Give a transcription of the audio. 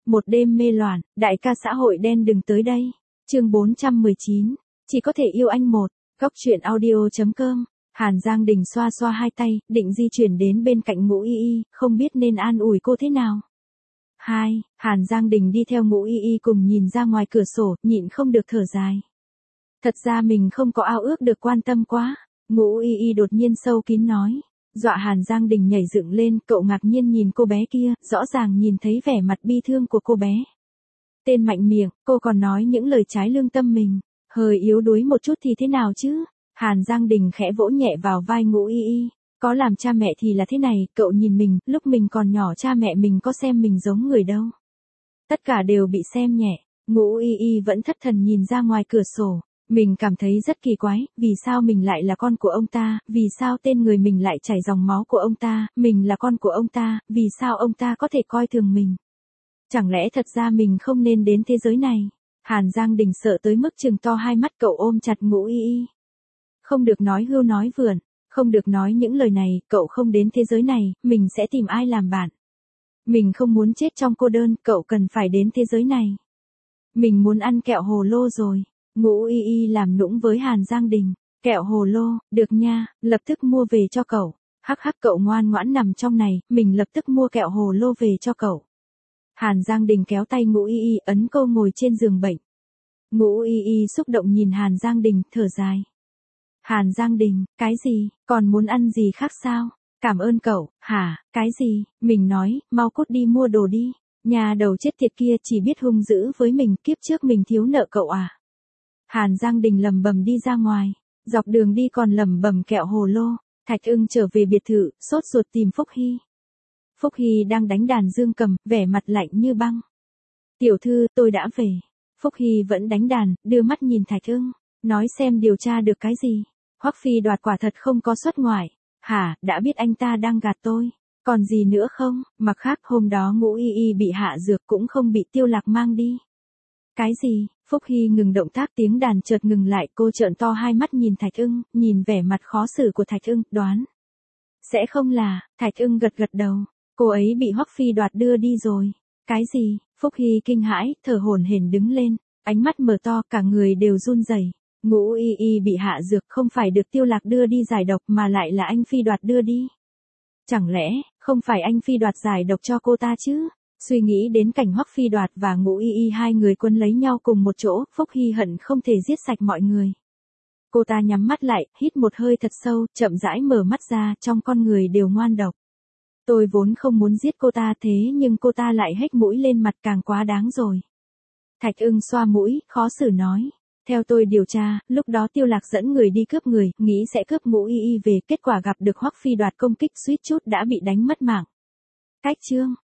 Một đêm mê loạn, đại ca xã hội đen đừng tới đây. Chương 419, chỉ có thể yêu anh một. Góc truyện audio.com. Hàn Giang Đình xoa xoa hai tay, định di chuyển đến bên cạnh Ngũ Y Y, không biết nên an ủi cô thế nào. Hàn Giang Đình đi theo Ngũ Y Y cùng nhìn ra ngoài cửa sổ, nhịn không được thở dài. Thật ra mình không có ao ước được quan tâm quá. Ngũ Y Y đột nhiên sâu kín nói. Dọa Hàn Giang Đình nhảy dựng lên, cậu ngạc nhiên nhìn cô bé kia, rõ ràng nhìn thấy vẻ mặt bi thương của cô bé. Tên mạnh miệng, cô còn nói những lời trái lương tâm mình. Hơi yếu đuối một chút thì thế nào chứ? Hàn Giang Đình khẽ vỗ nhẹ vào vai Ngũ Y Y. Có làm cha mẹ thì là thế này, cậu nhìn mình, lúc mình còn nhỏ cha mẹ mình có xem mình giống người đâu. Tất cả đều bị xem nhẹ. Ngũ Y Y vẫn thất thần nhìn ra ngoài cửa sổ. Mình cảm thấy rất kỳ quái, vì sao mình lại là con của ông ta, vì sao tên người mình lại chảy dòng máu của ông ta, mình là con của ông ta, vì sao ông ta có thể coi thường mình. Chẳng lẽ thật ra mình không nên đến thế giới này? Hàn Giang Đình sợ tới mức trừng to hai mắt, cậu ôm chặt Ngũ Y Y. Không được nói hưu nói vượn, không được nói những lời này, cậu không đến thế giới này, mình sẽ tìm ai làm bạn. Mình không muốn chết trong cô đơn, cậu cần phải đến thế giới này. Mình muốn ăn kẹo hồ lô rồi. Ngũ Y Y làm nũng với Hàn Giang Đình. Kẹo hồ lô, được nha, lập tức mua về cho cậu. Hắc hắc, cậu ngoan ngoãn nằm trong này, mình lập tức mua kẹo hồ lô về cho cậu. Hàn Giang Đình kéo tay Ngũ Y Y ấn cô ngồi trên giường bệnh. Ngũ Y Y xúc động nhìn Hàn Giang Đình, thở dài. Hàn Giang Đình, cái gì, còn muốn ăn gì khác sao? Cảm ơn cậu, hả, cái gì, mình nói, mau cút đi mua đồ đi. Nhà đầu chết tiệt kia chỉ biết hung dữ với mình, kiếp trước mình thiếu nợ cậu à? Hàn Giang Đình lẩm bẩm đi ra ngoài, dọc đường đi còn lẩm bẩm kẹo hồ lô. Thạch Ưng trở về biệt thự, sốt ruột tìm Phúc Hy. Phúc Hy đang đánh đàn dương cầm, vẻ mặt lạnh như băng. Tiểu thư, tôi đã về. Phúc Hy vẫn đánh đàn, đưa mắt nhìn Thạch Ưng, nói xem điều tra được cái gì. Hoắc Phi Đoạt quả thật không có xuất ngoại. Hả, đã biết anh ta đang gạt tôi. Còn gì nữa không? Mặt khác hôm đó Ngũ Y Y bị hạ dược cũng không bị Tiêu Lạc mang đi. Cái gì? Phúc Hy ngừng động tác, tiếng đàn chợt ngừng lại, cô trợn to hai mắt nhìn Thạch Ưng, nhìn vẻ mặt khó xử của Thạch Ưng, đoán. Sẽ không là, Thạch Ưng gật gật đầu, cô ấy bị Hoắc Phi Đoạt đưa đi rồi. Cái gì? Phúc Hy kinh hãi, thở hổn hển đứng lên, ánh mắt mở to, cả người đều run rẩy. Ngũ Y Y bị hạ dược không phải được Tiêu Lạc đưa đi giải độc mà lại là anh Phi Đoạt đưa đi. Chẳng lẽ, không phải anh Phi Đoạt giải độc cho cô ta chứ? Suy nghĩ đến cảnh Hoắc Phi Đoạt và Ngũ Y Y hai người quân lấy nhau cùng một chỗ, Phúc Hy hận không thể giết sạch mọi người. Cô ta nhắm mắt lại, hít một hơi thật sâu, chậm rãi mở mắt ra, trong con người đều ngoan độc. Tôi vốn không muốn giết cô ta thế nhưng cô ta lại hếch mũi lên mặt, càng quá đáng rồi. Thạch Ưng xoa mũi, khó xử nói. Theo tôi điều tra, lúc đó Tiêu Lạc dẫn người đi cướp người, nghĩ sẽ cướp Ngũ Y Y về, kết quả gặp được Hoắc Phi Đoạt công kích, suýt chút đã bị đánh mất mạng. Cách chương